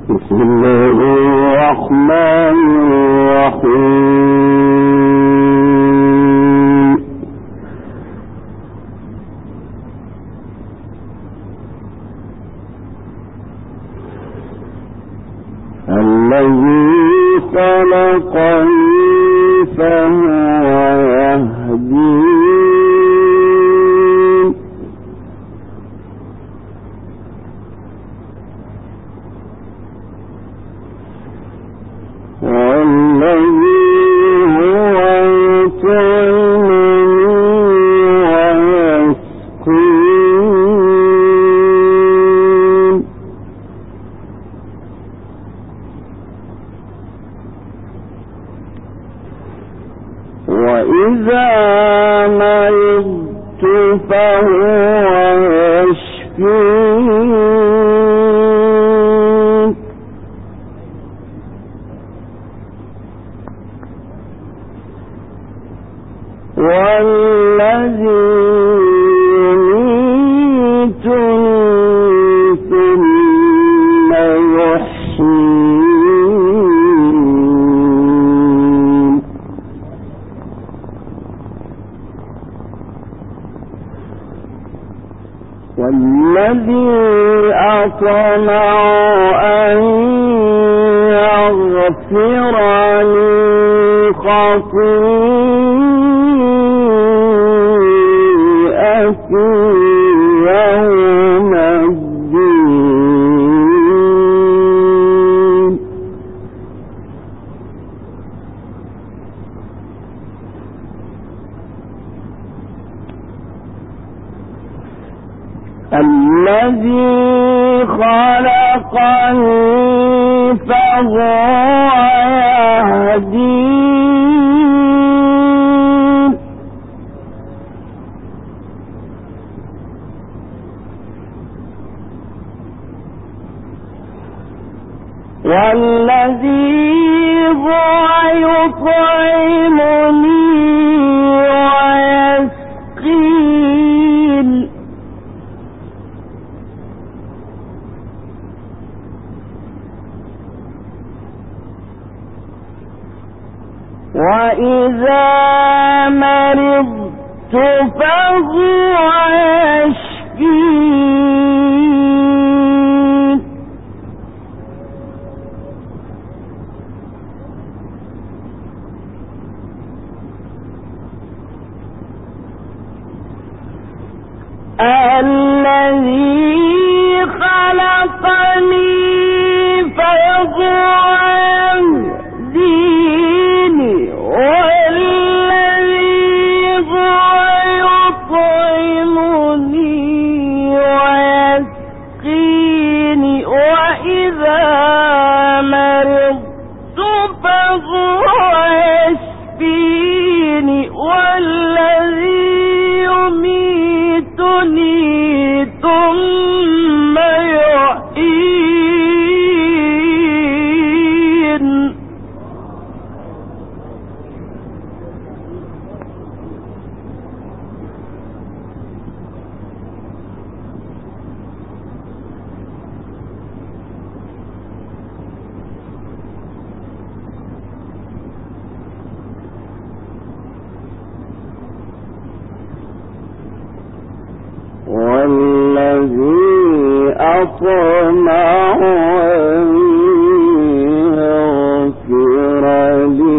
بسم الله الرحمن الرحيم. الذي خلقني فهو يهدين، والذي هو يطعمني ويسقين، وإذا مرضت فهو يشفين، والذي يميتني ثم يحيين، والذي أطمع أن يغفر لي خطيئتي يوم الدين، الذي خلقني فهو يهدين، والذي هو يطعمني ويسقين، وإذا مرضت فهو يشفين، الذي خلقني فهو يهديني، والذي هو يطعمني ويسقيني، وإذا مرضت فهو يشفيني، والذي يميتني ثم يحيين، والذي أطمع أن يغفر لي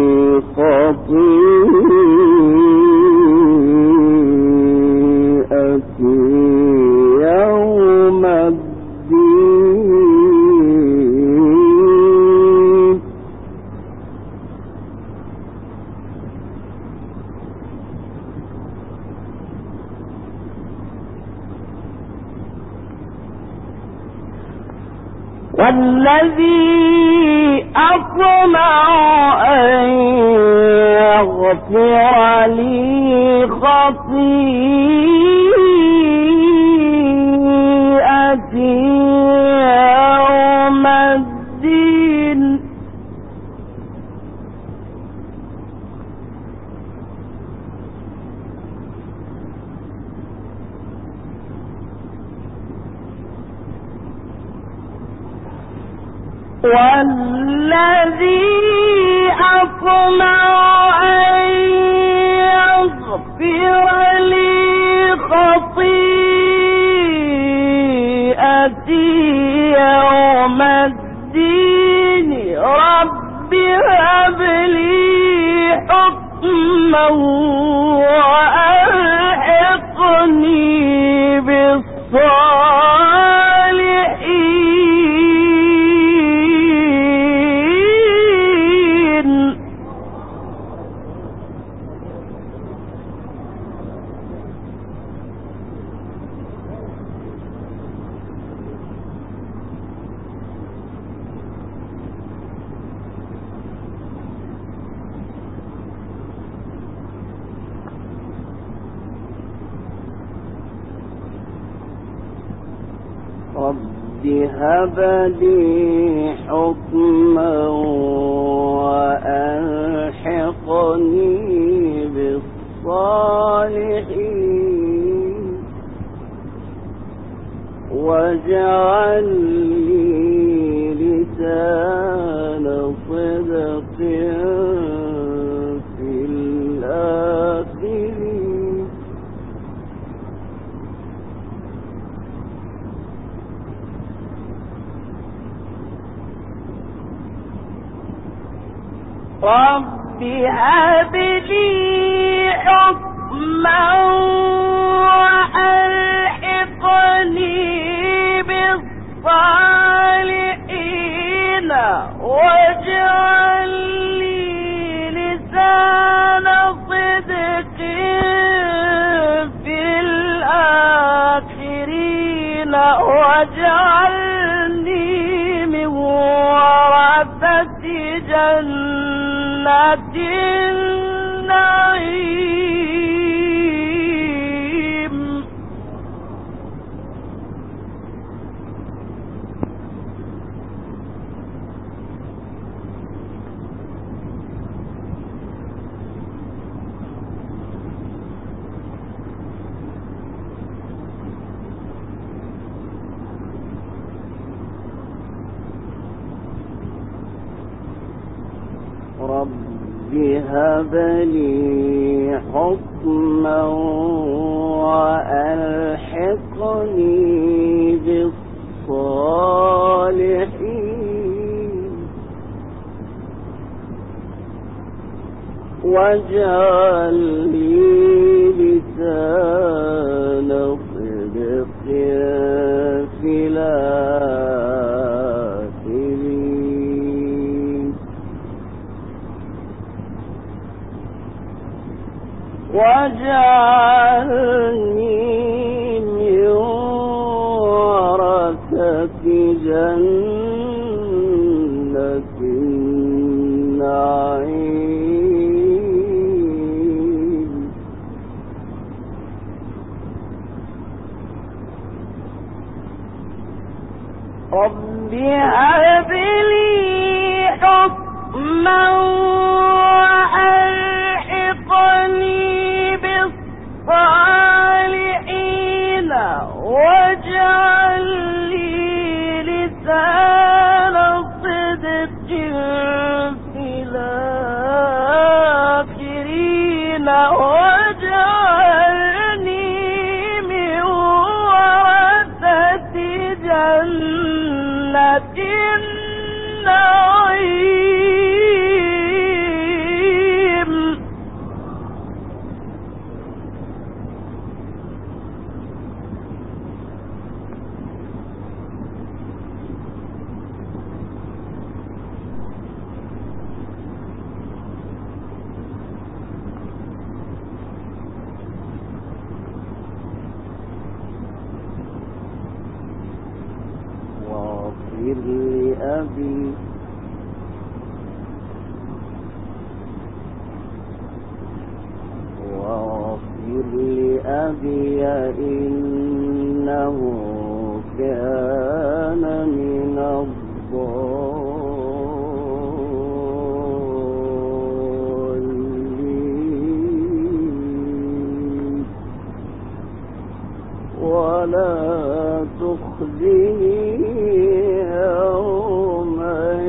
خطيئتي يوم الدين، والذي أطمع أن يغفر لي خطيئتي يوم الدين، والذي أطمع أن يغفر لي خطيئتي يوم الدين رب هب لي حكما وألحقني بالصالحين. رب هب لي حكما وألحقني بالصالحين واجعل لي لسان صدق في الآخرين. رب هب لي حكما وألحقني بالصالحين واجعل لي لسان صدق في الآخرين واجعلني من ورثة جنة النعيم. رب هب لي حكما وألحقني بالصالحين واجعل لي لسان صدق في الآخرين واجعلني من ورثة جنة النعيم. رب هب لي حكما وألحقني بالصالحين واجعل لي لسان صدق في الآخرين واجعلني من ورثة جنة النعيم. واغفر لأبي إنه كان من الضالين ولا تخزني يوم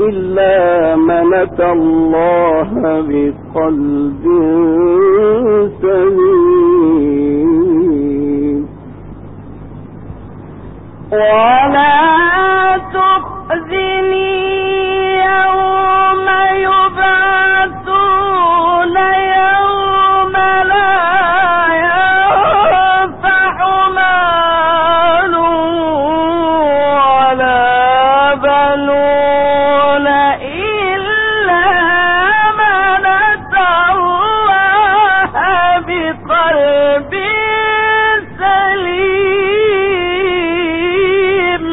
إلا من أتى الله بقلب سليم ولا تخزني يوم يبعثون يوم لا ينفع مال ولا بنون إلا من أتى الله بقلب سليم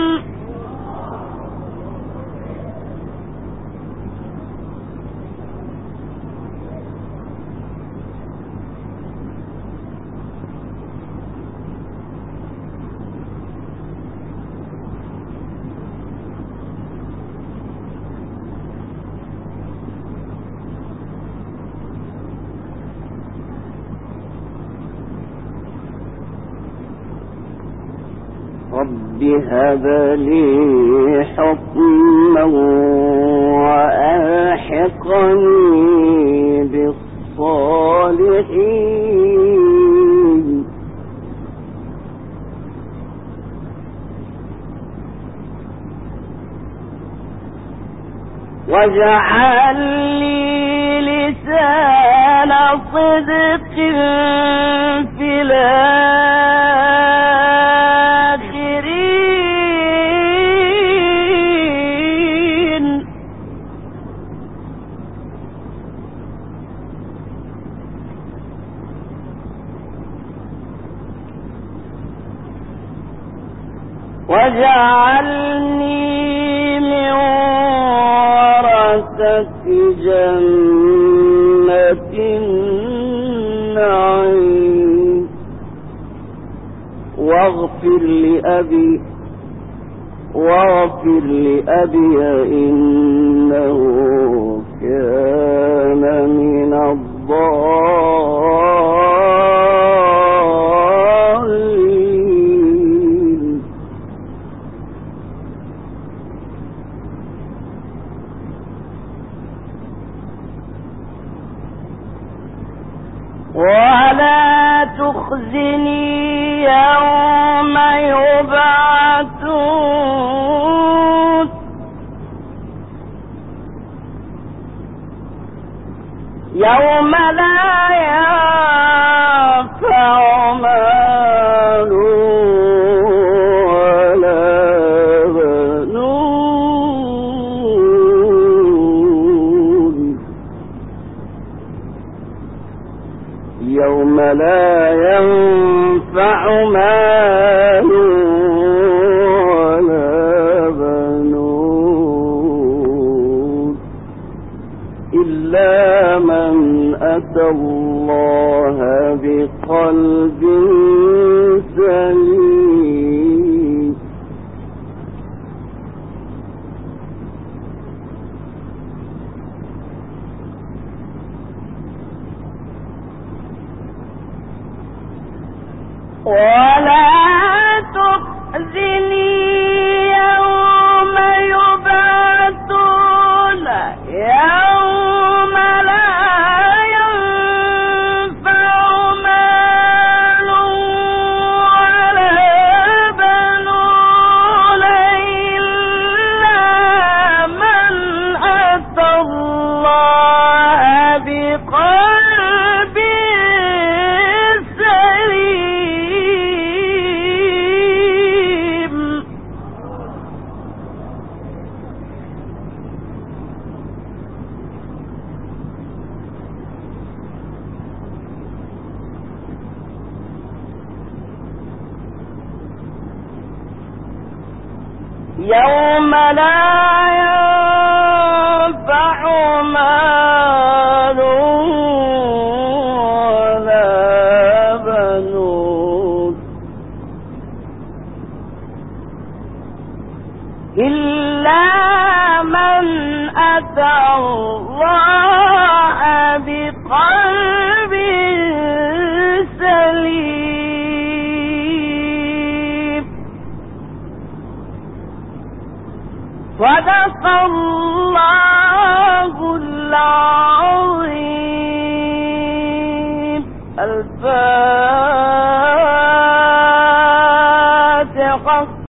رب هب لي حكما وألحقني بالصالحين واجعل لي لسان صدق في الآخرين واجعلني من ورثة جنة النعيم واغفر لأبي إنه كان من الضالين ولا تخزني يوم يبعثون يوم لا ينفع مال ولا بنون يوم لا ينفع مال ولا بنون إلا من أتى الله بقلب سليم ولا تخزني يوم يبعثون يوم لا ينفع مال ولا بنون إلا من أتى الله بقلب يوم لا ينفع مال ولا بنون إلا من أتى الله بقلب سليم صدق الله العظيم. الفاتحة.